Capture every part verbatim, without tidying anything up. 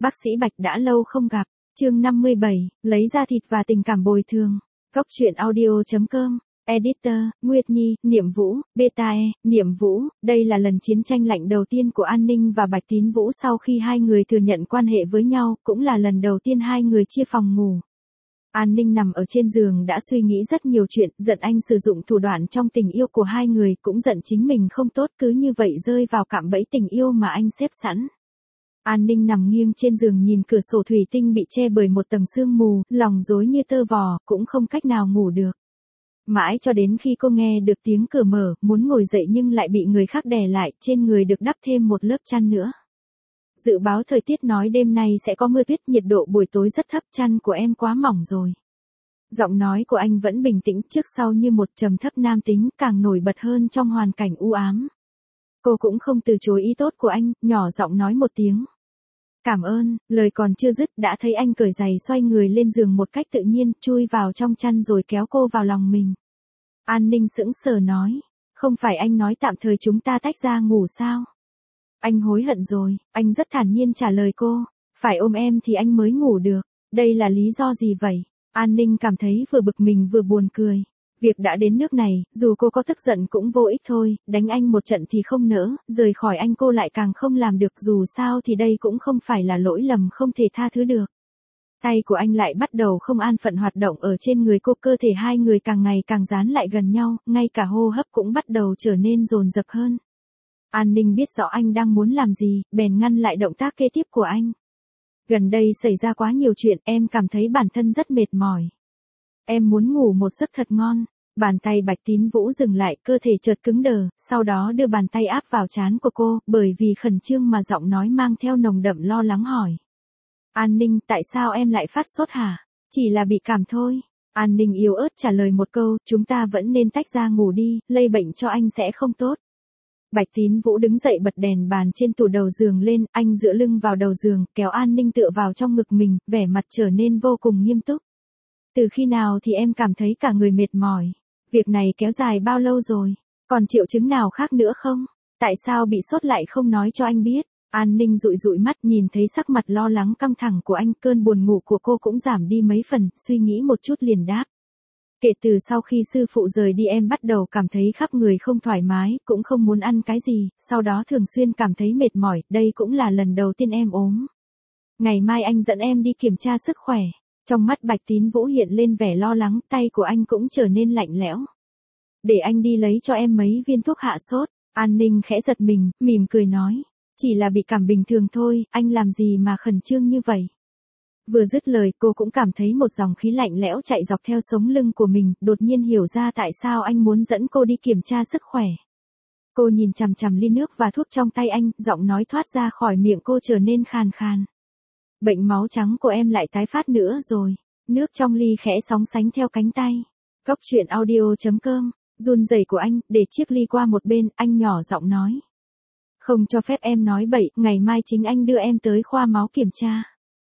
Bác sĩ Bạch đã lâu không gặp. Chương năm mươi bảy, lấy da thịt và tình cảm bồi thường. Góc truyện audio chấm com. Editor, Nguyệt Nhi, Niệm Vũ, Beta E, Niệm Vũ, đây là lần chiến tranh lạnh đầu tiên của An Ninh và Bạch Tín Vũ sau khi hai người thừa nhận quan hệ với nhau, cũng là lần đầu tiên hai người chia phòng ngủ. An Ninh nằm ở trên giường đã suy nghĩ rất nhiều chuyện, giận anh sử dụng thủ đoạn trong tình yêu của hai người, cũng giận chính mình không tốt cứ như vậy rơi vào cạm bẫy tình yêu mà anh xếp sẵn. An Ninh nằm nghiêng trên giường nhìn cửa sổ thủy tinh bị che bởi một tầng sương mù, lòng rối như tơ vò, cũng không cách nào ngủ được. Mãi cho đến khi cô nghe được tiếng cửa mở, muốn ngồi dậy nhưng lại bị người khác đè lại, trên người được đắp thêm một lớp chăn nữa. Dự báo thời tiết nói đêm nay sẽ có mưa tuyết, nhiệt độ buổi tối rất thấp, chăn của em quá mỏng rồi. Giọng nói của anh vẫn bình tĩnh trước sau như một trầm thấp nam tính, càng nổi bật hơn trong hoàn cảnh u ám. Cô cũng không từ chối ý tốt của anh, nhỏ giọng nói một tiếng. Cảm ơn, lời còn chưa dứt đã thấy anh cởi giày xoay người lên giường một cách tự nhiên, chui vào trong chăn rồi kéo cô vào lòng mình. An Ninh sững sờ nói, không phải anh nói tạm thời chúng ta tách ra ngủ sao? Anh hối hận rồi, anh rất thản nhiên trả lời cô, phải ôm em thì anh mới ngủ được, đây là lý do gì vậy? An Ninh cảm thấy vừa bực mình vừa buồn cười. Việc đã đến nước này, dù cô có tức giận cũng vô ích thôi, đánh anh một trận thì không nỡ, rời khỏi anh cô lại càng không làm được, dù sao thì đây cũng không phải là lỗi lầm không thể tha thứ được. Tay của anh lại bắt đầu không an phận hoạt động ở trên người cô, cơ thể hai người càng ngày càng dán lại gần nhau, ngay cả hô hấp cũng bắt đầu trở nên dồn dập hơn. An Ninh biết rõ anh đang muốn làm gì, bèn ngăn lại động tác kế tiếp của anh. Gần đây xảy ra quá nhiều chuyện, em cảm thấy bản thân rất mệt mỏi. Em muốn ngủ một giấc thật ngon. Bàn tay Bạch Tín Vũ dừng lại, cơ thể chợt cứng đờ, sau đó đưa bàn tay áp vào trán của cô, bởi vì khẩn trương mà giọng nói mang theo nồng đậm lo lắng hỏi. An Ninh, tại sao em lại phát sốt hả? Chỉ là bị cảm thôi. An Ninh yếu ớt trả lời một câu, chúng ta vẫn nên tách ra ngủ đi, lây bệnh cho anh sẽ không tốt. Bạch Tín Vũ đứng dậy bật đèn bàn trên tủ đầu giường lên, anh dựa lưng vào đầu giường, kéo An Ninh tựa vào trong ngực mình, vẻ mặt trở nên vô cùng nghiêm túc. Từ khi nào thì em cảm thấy cả người mệt mỏi? Việc này kéo dài bao lâu rồi? Còn triệu chứng nào khác nữa không? Tại sao bị sốt lại không nói cho anh biết? An Ninh dụi dụi mắt nhìn thấy sắc mặt lo lắng căng thẳng của anh, cơn buồn ngủ của cô cũng giảm đi mấy phần, suy nghĩ một chút liền đáp. Kể từ sau khi sư phụ rời đi em bắt đầu cảm thấy khắp người không thoải mái, cũng không muốn ăn cái gì, sau đó thường xuyên cảm thấy mệt mỏi, đây cũng là lần đầu tiên em ốm. Ngày mai anh dẫn em đi kiểm tra sức khỏe. Trong mắt Bạch Tín Vũ hiện lên vẻ lo lắng, tay của anh cũng trở nên lạnh lẽo. Để anh đi lấy cho em mấy viên thuốc hạ sốt. An Ninh khẽ giật mình, mỉm cười nói. Chỉ là bị cảm bình thường thôi, anh làm gì mà khẩn trương như vậy? Vừa dứt lời cô cũng cảm thấy một dòng khí lạnh lẽo chạy dọc theo sống lưng của mình, đột nhiên hiểu ra tại sao anh muốn dẫn cô đi kiểm tra sức khỏe. Cô nhìn chằm chằm ly nước và thuốc trong tay anh, giọng nói thoát ra khỏi miệng cô trở nên khàn khàn. Bệnh máu trắng của em lại tái phát nữa rồi. Nước trong ly khẽ sóng sánh theo cánh tay. Góc truyện audio chấm com. Run rẩy của anh, để chiếc ly qua một bên, anh nhỏ giọng nói. Không cho phép em nói bậy, ngày mai chính anh đưa em tới khoa máu kiểm tra.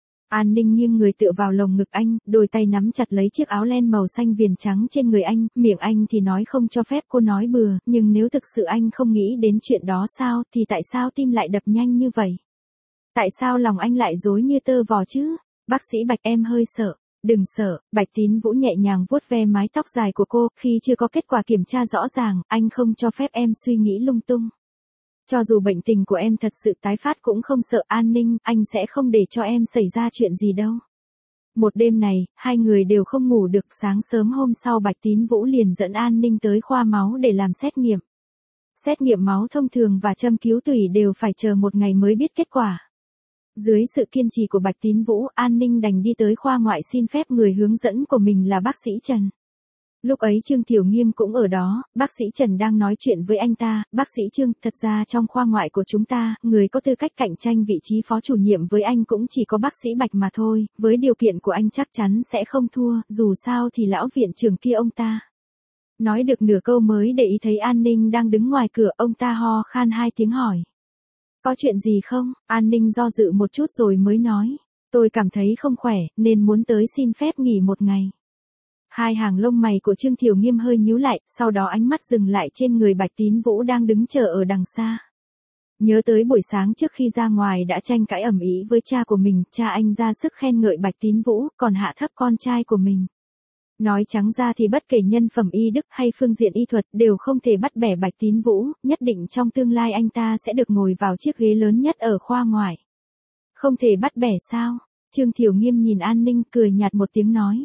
An Ninh nghiêng người tựa vào lồng ngực anh, đôi tay nắm chặt lấy chiếc áo len màu xanh viền trắng trên người anh, miệng anh thì nói không cho phép cô nói bừa, nhưng nếu thực sự anh không nghĩ đến chuyện đó sao, thì tại sao tim lại đập nhanh như vậy? Tại sao lòng anh lại rối như tơ vò chứ? Bác sĩ Bạch, em hơi sợ. Đừng sợ, Bạch Tín Vũ nhẹ nhàng vuốt ve mái tóc dài của cô, khi chưa có kết quả kiểm tra rõ ràng, anh không cho phép em suy nghĩ lung tung. Cho dù bệnh tình của em thật sự tái phát cũng không sợ. An Ninh, anh sẽ không để cho em xảy ra chuyện gì đâu. Một đêm này, hai người đều không ngủ được, sáng sớm hôm sau Bạch Tín Vũ liền dẫn An Ninh tới khoa máu để làm xét nghiệm. Xét nghiệm máu thông thường và châm cứu tủy đều phải chờ một ngày mới biết kết quả. Dưới sự kiên trì của Bạch Tín Vũ, An Ninh đành đi tới khoa ngoại xin phép người hướng dẫn của mình là bác sĩ Trần. Lúc ấy Trương Thiểu Nghiêm cũng ở đó, bác sĩ Trần đang nói chuyện với anh ta. Bác sĩ Trương, thật ra trong khoa ngoại của chúng ta, người có tư cách cạnh tranh vị trí phó chủ nhiệm với anh cũng chỉ có bác sĩ Bạch mà thôi, với điều kiện của anh chắc chắn sẽ không thua, dù sao thì lão viện trưởng kia ông ta. Nói được nửa câu mới để ý thấy An Ninh đang đứng ngoài cửa, ông ta ho khan hai tiếng hỏi. Có chuyện gì không? An Ninh do dự một chút rồi mới nói. Tôi cảm thấy không khỏe, nên muốn tới xin phép nghỉ một ngày. Hai hàng lông mày của Trương Thiểu Nghiêm hơi nhíu lại, sau đó ánh mắt dừng lại trên người Bạch Tín Vũ đang đứng chờ ở đằng xa. Nhớ tới buổi sáng trước khi ra ngoài đã tranh cãi ầm ĩ với cha của mình, cha anh ra sức khen ngợi Bạch Tín Vũ, còn hạ thấp con trai của mình. Nói trắng ra thì bất kể nhân phẩm y đức hay phương diện y thuật đều không thể bắt bẻ Bạch Tín Vũ, nhất định trong tương lai anh ta sẽ được ngồi vào chiếc ghế lớn nhất ở khoa ngoại. Không thể bắt bẻ sao? Trương Thiểu Nghiêm nhìn An Ninh cười nhạt một tiếng nói.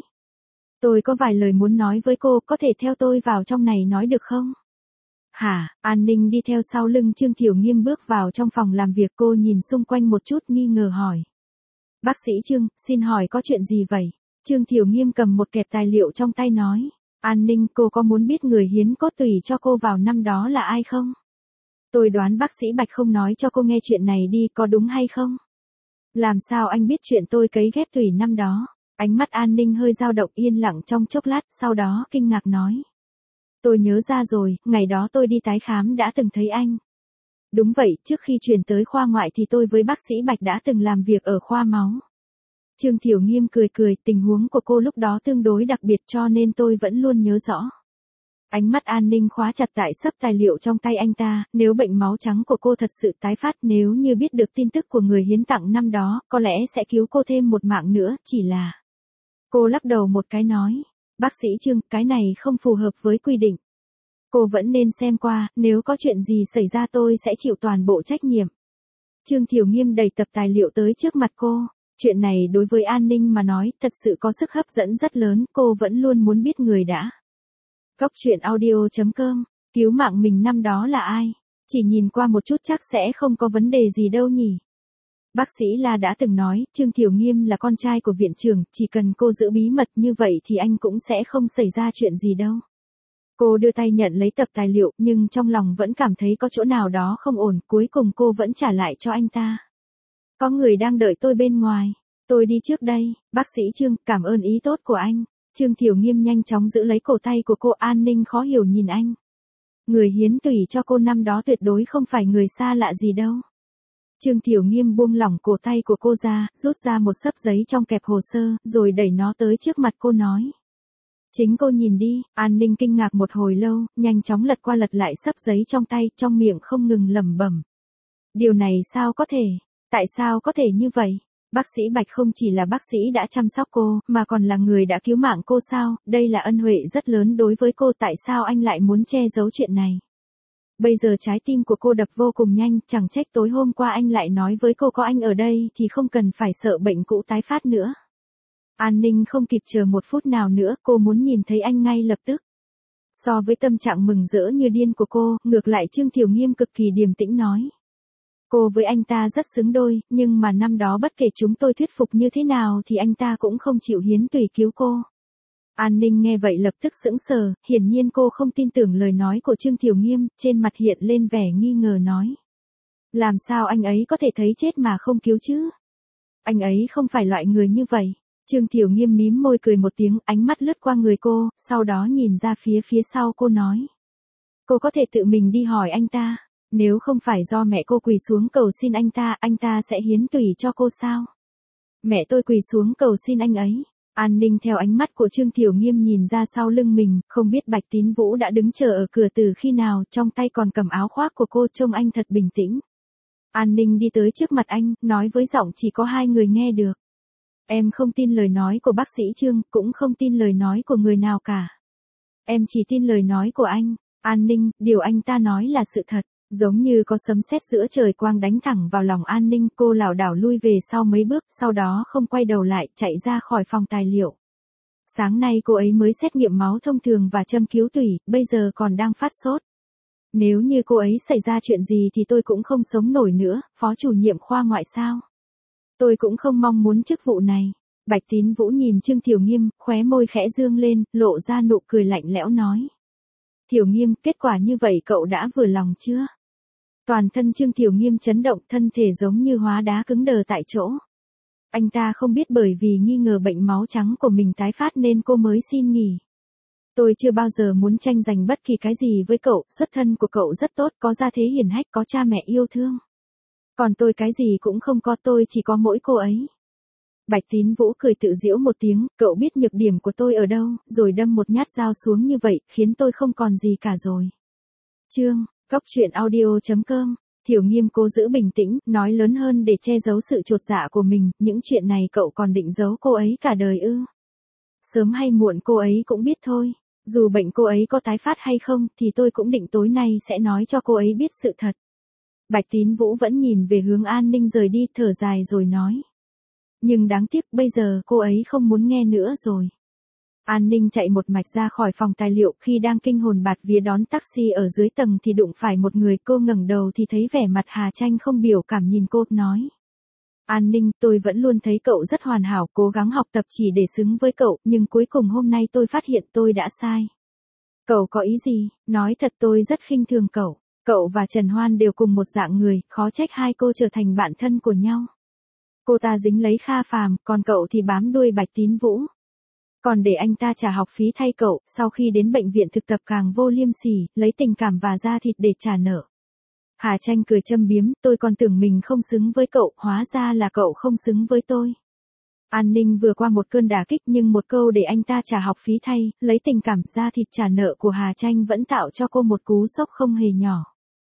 Tôi có vài lời muốn nói với cô, có thể theo tôi vào trong này nói được không? Hả? An Ninh đi theo sau lưng Trương Thiểu Nghiêm bước vào trong phòng làm việc, cô nhìn xung quanh một chút nghi ngờ hỏi. Bác sĩ Trương, xin hỏi có chuyện gì vậy? Trương Thiểu Nghiêm cầm một kẹp tài liệu trong tay nói. An Ninh, cô có muốn biết người hiến cốt tủy cho cô vào năm đó là ai không? Tôi đoán bác sĩ Bạch không nói cho cô nghe chuyện này đi, có đúng hay không? Làm sao anh biết chuyện tôi cấy ghép tủy năm đó? Ánh mắt An Ninh hơi dao động, yên lặng trong chốc lát, sau đó kinh ngạc nói. Tôi nhớ ra rồi, ngày đó tôi đi tái khám đã từng thấy anh. Đúng vậy, trước khi chuyển tới khoa ngoại thì tôi với bác sĩ Bạch đã từng làm việc ở khoa máu. Trương Thiểu Nghiêm cười cười, tình huống của cô lúc đó tương đối đặc biệt cho nên tôi vẫn luôn nhớ rõ. Ánh mắt An Ninh khóa chặt tại sấp tài liệu trong tay anh ta, nếu bệnh máu trắng của cô thật sự tái phát, nếu như biết được tin tức của người hiến tặng năm đó, có lẽ sẽ cứu cô thêm một mạng nữa, chỉ là... Cô lắc đầu một cái nói, bác sĩ Trương, cái này không phù hợp với quy định. Cô vẫn nên xem qua, nếu có chuyện gì xảy ra tôi sẽ chịu toàn bộ trách nhiệm. Trương Thiểu Nghiêm đẩy tập tài liệu tới trước mặt cô. Chuyện này đối với An Ninh mà nói thật sự có sức hấp dẫn rất lớn, cô vẫn luôn muốn biết người đã. Góc truyện audio chấm com, cứu mạng mình năm đó là ai? Chỉ nhìn qua một chút chắc sẽ không có vấn đề gì đâu nhỉ. Bác sĩ La đã từng nói, Trương Thiểu Nghiêm là con trai của viện trưởng, chỉ cần cô giữ bí mật như vậy thì anh cũng sẽ không xảy ra chuyện gì đâu. Cô đưa tay nhận lấy tập tài liệu, nhưng trong lòng vẫn cảm thấy có chỗ nào đó không ổn, cuối cùng cô vẫn trả lại cho anh ta. Có người đang đợi tôi bên ngoài. Tôi đi trước đây, bác sĩ Trương, cảm ơn ý tốt của anh. Trương Thiểu Nghiêm nhanh chóng giữ lấy cổ tay của cô. An Ninh khó hiểu nhìn anh. Người hiến tủy cho cô năm đó tuyệt đối không phải người xa lạ gì đâu. Trương Thiểu Nghiêm buông lỏng cổ tay của cô ra, rút ra một xấp giấy trong kẹp hồ sơ, rồi đẩy nó tới trước mặt cô nói. Chính cô nhìn đi. An Ninh kinh ngạc một hồi lâu, nhanh chóng lật qua lật lại xấp giấy trong tay, trong miệng không ngừng lẩm bẩm. Điều này sao có thể? Tại sao có thể như vậy? Bác sĩ Bạch không chỉ là bác sĩ đã chăm sóc cô, mà còn là người đã cứu mạng cô sao? Đây là ân huệ rất lớn đối với cô, tại sao anh lại muốn che giấu chuyện này? Bây giờ trái tim của cô đập vô cùng nhanh, chẳng trách tối hôm qua anh lại nói với cô có anh ở đây thì không cần phải sợ bệnh cũ tái phát nữa. An Ninh không kịp chờ một phút nào nữa, cô muốn nhìn thấy anh ngay lập tức. So với tâm trạng mừng rỡ như điên của cô, ngược lại Trương Thiểu Nghiêm cực kỳ điềm tĩnh nói. Cô với anh ta rất xứng đôi, nhưng mà năm đó bất kể chúng tôi thuyết phục như thế nào thì anh ta cũng không chịu hiến tủy cứu cô. An Ninh nghe vậy lập tức sững sờ, hiển nhiên cô không tin tưởng lời nói của Trương Thiểu Nghiêm, trên mặt hiện lên vẻ nghi ngờ nói. Làm sao anh ấy có thể thấy chết mà không cứu chứ? Anh ấy không phải loại người như vậy. Trương Thiểu Nghiêm mím môi cười một tiếng, ánh mắt lướt qua người cô, sau đó nhìn ra phía phía sau cô nói. Cô có thể tự mình đi hỏi anh ta. Nếu không phải do mẹ cô quỳ xuống cầu xin anh ta, anh ta sẽ hiến tủy cho cô sao? Mẹ tôi quỳ xuống cầu xin anh ấy. An Ninh theo ánh mắt của Trương Thiểu Nghiêm nhìn ra sau lưng mình, không biết Bạch Tín Vũ đã đứng chờ ở cửa từ khi nào, trong tay còn cầm áo khoác của cô, trông anh thật bình tĩnh. An Ninh đi tới trước mặt anh, nói với giọng chỉ có hai người nghe được. Em không tin lời nói của bác sĩ Trương, cũng không tin lời nói của người nào cả. Em chỉ tin lời nói của anh. An Ninh, điều anh ta nói là sự thật. Giống như có sấm sét giữa trời quang đánh thẳng vào lòng An Ninh, cô lảo đảo lui về sau mấy bước, sau đó không quay đầu lại, chạy ra khỏi phòng tài liệu. Sáng nay cô ấy mới xét nghiệm máu thông thường và châm cứu tủy, bây giờ còn đang phát sốt. Nếu như cô ấy xảy ra chuyện gì thì tôi cũng không sống nổi nữa, phó chủ nhiệm khoa ngoại sao? Tôi cũng không mong muốn chức vụ này. Bạch Tín Vũ nhìn Trương Thiểu Nghiêm, khóe môi khẽ dương lên, lộ ra nụ cười lạnh lẽo nói. Thiểu Nghiêm, kết quả như vậy cậu đã vừa lòng chưa? Toàn thân Trương Thiểu Nghiêm chấn động, thân thể giống như hóa đá cứng đờ tại chỗ. Anh ta không biết bởi vì nghi ngờ bệnh máu trắng của mình tái phát nên cô mới xin nghỉ. Tôi chưa bao giờ muốn tranh giành bất kỳ cái gì với cậu, xuất thân của cậu rất tốt, có gia thế hiển hách, có cha mẹ yêu thương. Còn tôi cái gì cũng không có, tôi chỉ có mỗi cô ấy. Bạch Tín Vũ cười tự giễu một tiếng, cậu biết nhược điểm của tôi ở đâu, rồi đâm một nhát dao xuống như vậy, khiến tôi không còn gì cả rồi. Chương, góc truyện audio chấm com Thiểu Nghiêm cố giữ bình tĩnh, nói lớn hơn để che giấu sự chột dạ của mình, những chuyện này cậu còn định giấu cô ấy cả đời ư? Sớm hay muộn cô ấy cũng biết thôi. Dù bệnh cô ấy có tái phát hay không, thì tôi cũng định tối nay sẽ nói cho cô ấy biết sự thật. Bạch Tín Vũ vẫn nhìn về hướng An Ninh rời đi, thở dài rồi nói. Nhưng đáng tiếc bây giờ cô ấy không muốn nghe nữa rồi. An Ninh chạy một mạch ra khỏi phòng tài liệu, khi đang kinh hồn bạt vía đón taxi ở dưới tầng thì đụng phải một người. Cô ngẩng đầu thì thấy vẻ mặt Hà Tranh không biểu cảm nhìn cô, nói. An Ninh, tôi vẫn luôn thấy cậu rất hoàn hảo, cố gắng học tập chỉ để xứng với cậu, nhưng cuối cùng hôm nay tôi phát hiện tôi đã sai. Cậu có ý gì? Nói thật tôi rất khinh thường cậu. Cậu và Trần Hoan đều cùng một dạng người, khó trách hai cô trở thành bạn thân của nhau. Cô ta dính lấy Kha Phàm, còn cậu thì bám đuôi Bạch Tín Vũ. Còn để anh ta trả học phí thay cậu, sau khi đến bệnh viện thực tập càng vô liêm sỉ, lấy tình cảm và da thịt để trả nợ. Hà Tranh cười châm biếm, tôi còn tưởng mình không xứng với cậu, hóa ra là cậu không xứng với tôi. An Ninh vừa qua một cơn đả kích, nhưng một câu để anh ta trả học phí thay, lấy tình cảm da thịt trả nợ của Hà Tranh vẫn tạo cho cô một cú sốc không hề nhỏ.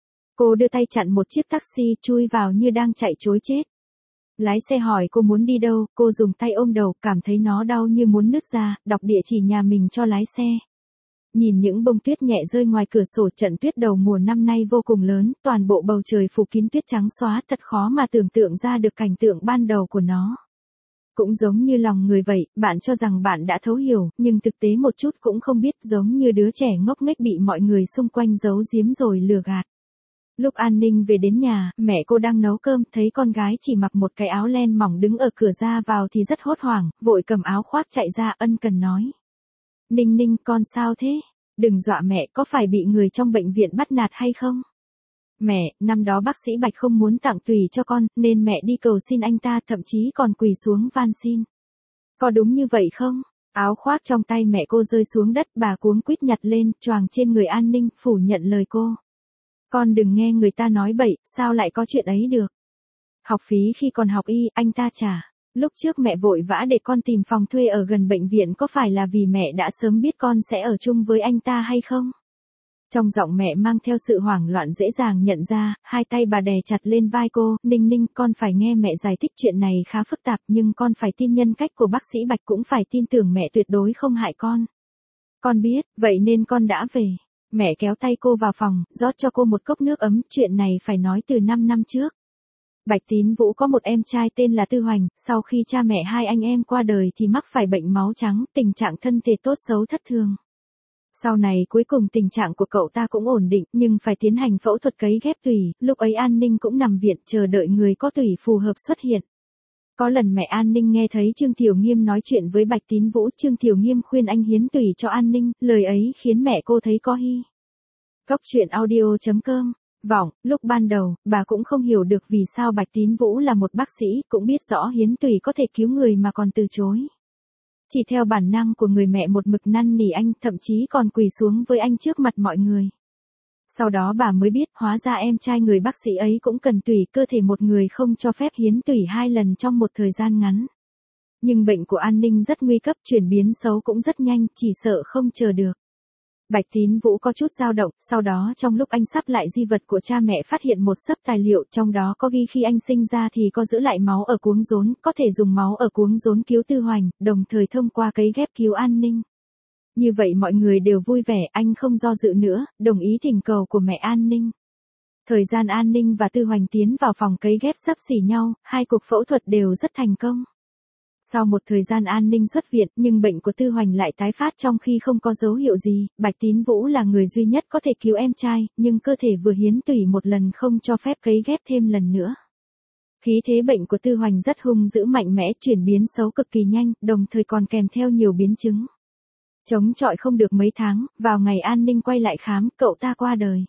Cô đưa tay chặn một chiếc taxi, chui vào như đang chạy trối chết. Lái xe hỏi cô muốn đi đâu, cô dùng tay ôm đầu, cảm thấy nó đau như muốn nứt ra, đọc địa chỉ nhà mình cho lái xe. Nhìn những bông tuyết nhẹ rơi ngoài cửa sổ, trận tuyết đầu mùa năm nay vô cùng lớn, toàn bộ bầu trời phủ kín tuyết trắng xóa, thật khó mà tưởng tượng ra được cảnh tượng ban đầu của nó. Cũng giống như lòng người vậy, bạn cho rằng bạn đã thấu hiểu, nhưng thực tế một chút cũng không biết, giống như đứa trẻ ngốc nghếch bị mọi người xung quanh giấu giếm rồi lừa gạt. Lúc An Ninh về đến nhà, mẹ cô đang nấu cơm, thấy con gái chỉ mặc một cái áo len mỏng đứng ở cửa ra vào thì rất hốt hoảng, vội cầm áo khoác chạy ra, ân cần nói. Ninh Ninh, con sao thế? Đừng dọa mẹ, có phải bị người trong bệnh viện bắt nạt hay không? Mẹ, năm đó bác sĩ Bạch không muốn tặng tùy cho con, nên mẹ đi cầu xin anh ta, thậm chí còn quỳ xuống van xin. Có đúng như vậy không? Áo khoác trong tay mẹ cô rơi xuống đất, bà cuống quýt nhặt lên, choàng trên người An Ninh, phủ nhận lời cô. Con đừng nghe người ta nói bậy, sao lại có chuyện ấy được? Học phí khi còn học y, anh ta trả. Lúc trước mẹ vội vã để con tìm phòng thuê ở gần bệnh viện, có phải là vì mẹ đã sớm biết con sẽ ở chung với anh ta hay không? Trong giọng mẹ mang theo sự hoảng loạn dễ dàng nhận ra, hai tay bà đè chặt lên vai cô, Ninh Ninh, con phải nghe mẹ giải thích, chuyện này khá phức tạp, nhưng con phải tin nhân cách của bác sĩ Bạch, cũng phải tin tưởng mẹ tuyệt đối không hại con. Con biết, vậy nên con đã về. Mẹ kéo tay cô vào phòng, rót cho cô một cốc nước ấm, chuyện này phải nói từ năm năm trước. Bạch Tín Vũ có một em trai tên là Tư Hoành, sau khi cha mẹ hai anh em qua đời thì mắc phải bệnh máu trắng, tình trạng thân thể tốt xấu thất thường. Sau này cuối cùng tình trạng của cậu ta cũng ổn định, nhưng phải tiến hành phẫu thuật cấy ghép tủy, lúc ấy An Ninh cũng nằm viện chờ đợi người có tủy phù hợp xuất hiện. Có lần mẹ An Ninh nghe thấy Trương Thiểu Nghiêm nói chuyện với Bạch Tín Vũ, Trương Thiểu Nghiêm khuyên anh hiến tủy cho An Ninh, lời ấy khiến mẹ cô thấy có hy. Góc truyện audio chấm com. Vọng, lúc ban đầu, bà cũng không hiểu được vì sao Bạch Tín Vũ là một bác sĩ, cũng biết rõ hiến tủy có thể cứu người mà còn từ chối. Chỉ theo bản năng của người mẹ một mực năn nỉ anh, thậm chí còn quỳ xuống với anh trước mặt mọi người. Sau đó bà mới biết, hóa ra em trai người bác sĩ ấy cũng cần tủy, cơ thể một người không cho phép hiến tủy hai lần trong một thời gian ngắn. Nhưng bệnh của An Ninh rất nguy cấp, chuyển biến xấu cũng rất nhanh, chỉ sợ không chờ được. Bạch Tín Vũ có chút dao động, sau đó trong lúc anh sắp lại di vật của cha mẹ phát hiện một xấp tài liệu, trong đó có ghi khi anh sinh ra thì có giữ lại máu ở cuống rốn, có thể dùng máu ở cuống rốn cứu Tư Hoành, đồng thời thông qua cấy ghép cứu An Ninh. Như vậy mọi người đều vui vẻ, anh không do dự nữa, đồng ý thỉnh cầu của mẹ An Ninh. Thời gian An Ninh và Tư Hoành tiến vào phòng cấy ghép xấp xỉ nhau, hai cuộc phẫu thuật đều rất thành công. Sau một thời gian An Ninh xuất viện, nhưng bệnh của Tư Hoành lại tái phát trong khi không có dấu hiệu gì. Bạch Tín Vũ là người duy nhất có thể cứu em trai, nhưng cơ thể vừa hiến tủy một lần không cho phép cấy ghép thêm lần nữa. Khí thế bệnh của Tư Hoành rất hung dữ, mạnh mẽ, chuyển biến xấu cực kỳ nhanh, đồng thời còn kèm theo nhiều biến chứng. Chống chọi không được mấy tháng, vào ngày An Ninh quay lại khám, cậu ta qua đời.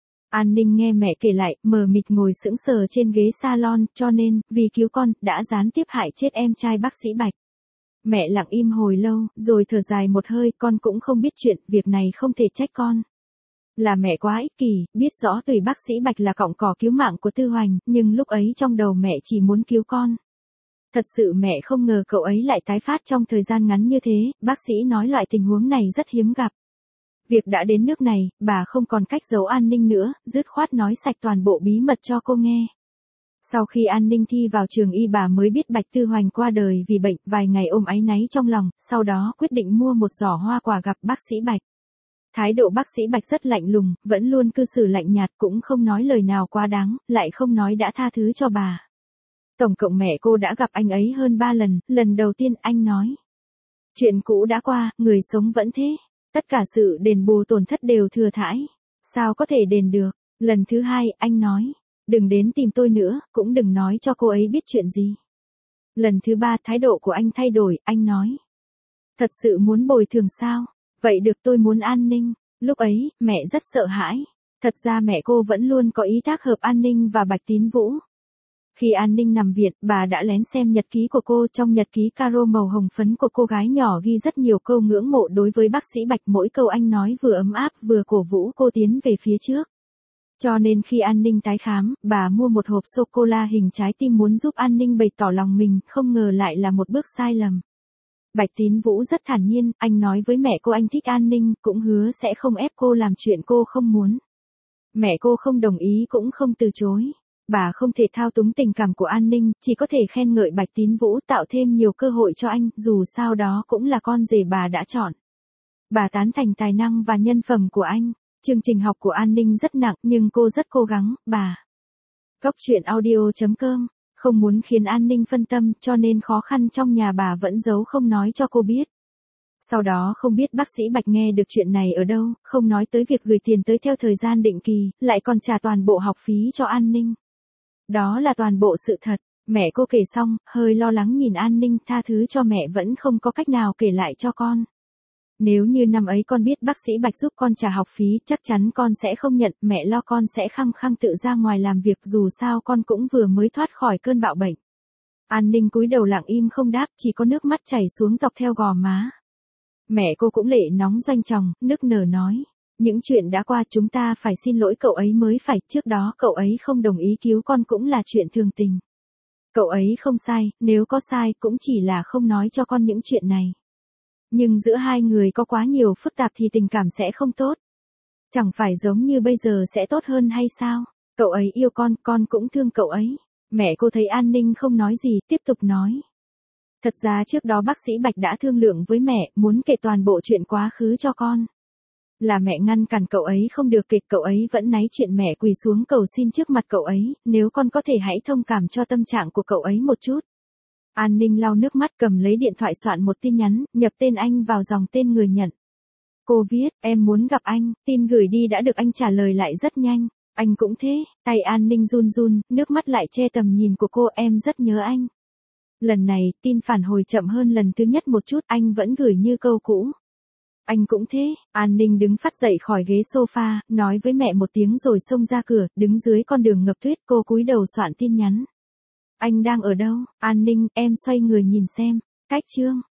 An Ninh nghe mẹ kể lại, mờ mịt ngồi sững sờ trên ghế salon, cho nên, vì cứu con, đã gián tiếp hại chết em trai bác sĩ Bạch. Mẹ lặng im hồi lâu, rồi thở dài một hơi, con cũng không biết chuyện, việc này không thể trách con. Là mẹ quá ích kỷ, biết rõ tùy bác sĩ Bạch là cọng cỏ cứu mạng của Tư Hoành, nhưng lúc ấy trong đầu mẹ chỉ muốn cứu con. Thật sự mẹ không ngờ cậu ấy lại tái phát trong thời gian ngắn như thế, bác sĩ nói loại tình huống này rất hiếm gặp. Việc đã đến nước này, bà không còn cách giấu An Ninh nữa, dứt khoát nói sạch toàn bộ bí mật cho cô nghe. Sau khi An Ninh thi vào trường y bà mới biết Bạch Tư Hoành qua đời vì bệnh, vài ngày ôm áy náy trong lòng, sau đó quyết định mua một giỏ hoa quả gặp bác sĩ Bạch. Thái độ bác sĩ Bạch rất lạnh lùng, vẫn luôn cư xử lạnh nhạt, cũng không nói lời nào quá đáng, lại không nói đã tha thứ cho bà. Tổng cộng mẹ cô đã gặp anh ấy hơn ba lần, lần đầu tiên anh nói. Chuyện cũ đã qua, người sống vẫn thế. Tất cả sự đền bù tổn thất đều thừa thãi. Sao có thể đền được? Lần thứ hai, anh nói. Đừng đến tìm tôi nữa, cũng đừng nói cho cô ấy biết chuyện gì. Lần thứ ba, thái độ của anh thay đổi, anh nói. Thật sự muốn bồi thường sao? Vậy được, tôi muốn An Ninh. Lúc ấy, mẹ rất sợ hãi. Thật ra mẹ cô vẫn luôn có ý tác hợp An Ninh và Bạch Tín Vũ. Khi An Ninh nằm viện, bà đã lén xem nhật ký của cô. Trong nhật ký caro màu hồng phấn của cô gái nhỏ ghi rất nhiều câu ngưỡng mộ đối với bác sĩ Bạch. Mỗi câu anh nói vừa ấm áp vừa cổ vũ cô tiến về phía trước. Cho nên khi An Ninh tái khám, bà mua một hộp sô-cô-la hình trái tim muốn giúp An Ninh bày tỏ lòng mình, không ngờ lại là một bước sai lầm. Bạch Tín Vũ rất thản nhiên, anh nói với mẹ cô anh thích An Ninh, cũng hứa sẽ không ép cô làm chuyện cô không muốn. Mẹ cô không đồng ý cũng không từ chối. Bà không thể thao túng tình cảm của An Ninh, chỉ có thể khen ngợi Bạch Tín Vũ, tạo thêm nhiều cơ hội cho anh, dù sao đó cũng là con rể bà đã chọn. Bà tán thành tài năng và nhân phẩm của anh. Chương trình học của An Ninh rất nặng nhưng cô rất cố gắng, bà. Góc truyện audio chấm com, không muốn khiến An Ninh phân tâm cho nên khó khăn trong nhà bà vẫn giấu không nói cho cô biết. Sau đó không biết bác sĩ Bạch nghe được chuyện này ở đâu, không nói tới việc gửi tiền tới theo thời gian định kỳ, lại còn trả toàn bộ học phí cho An Ninh. Đó là toàn bộ sự thật. Mẹ cô kể xong, hơi lo lắng nhìn An Ninh, tha thứ cho mẹ vẫn không có cách nào kể lại cho con. Nếu như năm ấy con biết bác sĩ Bạch giúp con trả học phí, chắc chắn con sẽ không nhận, mẹ lo con sẽ khăng khăng tự ra ngoài làm việc, dù sao con cũng vừa mới thoát khỏi cơn bạo bệnh. An Ninh cúi đầu lặng im không đáp, chỉ có nước mắt chảy xuống dọc theo gò má. Mẹ cô cũng lệ nóng doanh tròng, nức nở nói. Những chuyện đã qua chúng ta phải xin lỗi cậu ấy mới phải, trước đó cậu ấy không đồng ý cứu con cũng là chuyện thường tình. Cậu ấy không sai, nếu có sai cũng chỉ là không nói cho con những chuyện này. Nhưng giữa hai người có quá nhiều phức tạp thì tình cảm sẽ không tốt. Chẳng phải giống như bây giờ sẽ tốt hơn hay sao? Cậu ấy yêu con, con cũng thương cậu ấy. Mẹ cô thấy An Ninh không nói gì, tiếp tục nói. Thật ra trước đó bác sĩ Bạch đã thương lượng với mẹ, muốn kể toàn bộ chuyện quá khứ cho con. Là mẹ ngăn cản cậu ấy không được kể, cậu ấy vẫn náy chuyện mẹ quỳ xuống cầu xin trước mặt cậu ấy, nếu con có thể hãy thông cảm cho tâm trạng của cậu ấy một chút. An Ninh lau nước mắt cầm lấy điện thoại soạn một tin nhắn, nhập tên anh vào dòng tên người nhận. Cô viết, em muốn gặp anh, tin gửi đi đã được anh trả lời lại rất nhanh. Anh cũng thế, tay An Ninh run run, nước mắt lại che tầm nhìn của cô, em rất nhớ anh. Lần này, tin phản hồi chậm hơn lần thứ nhất một chút, anh vẫn gửi như câu cũ. Anh cũng thế, An Ninh đứng phắt dậy khỏi ghế sofa, nói với mẹ một tiếng rồi xông ra cửa, đứng dưới con đường ngập tuyết, cô cúi đầu soạn tin nhắn. Anh đang ở đâu? An Ninh, em xoay người nhìn xem. Cách chương.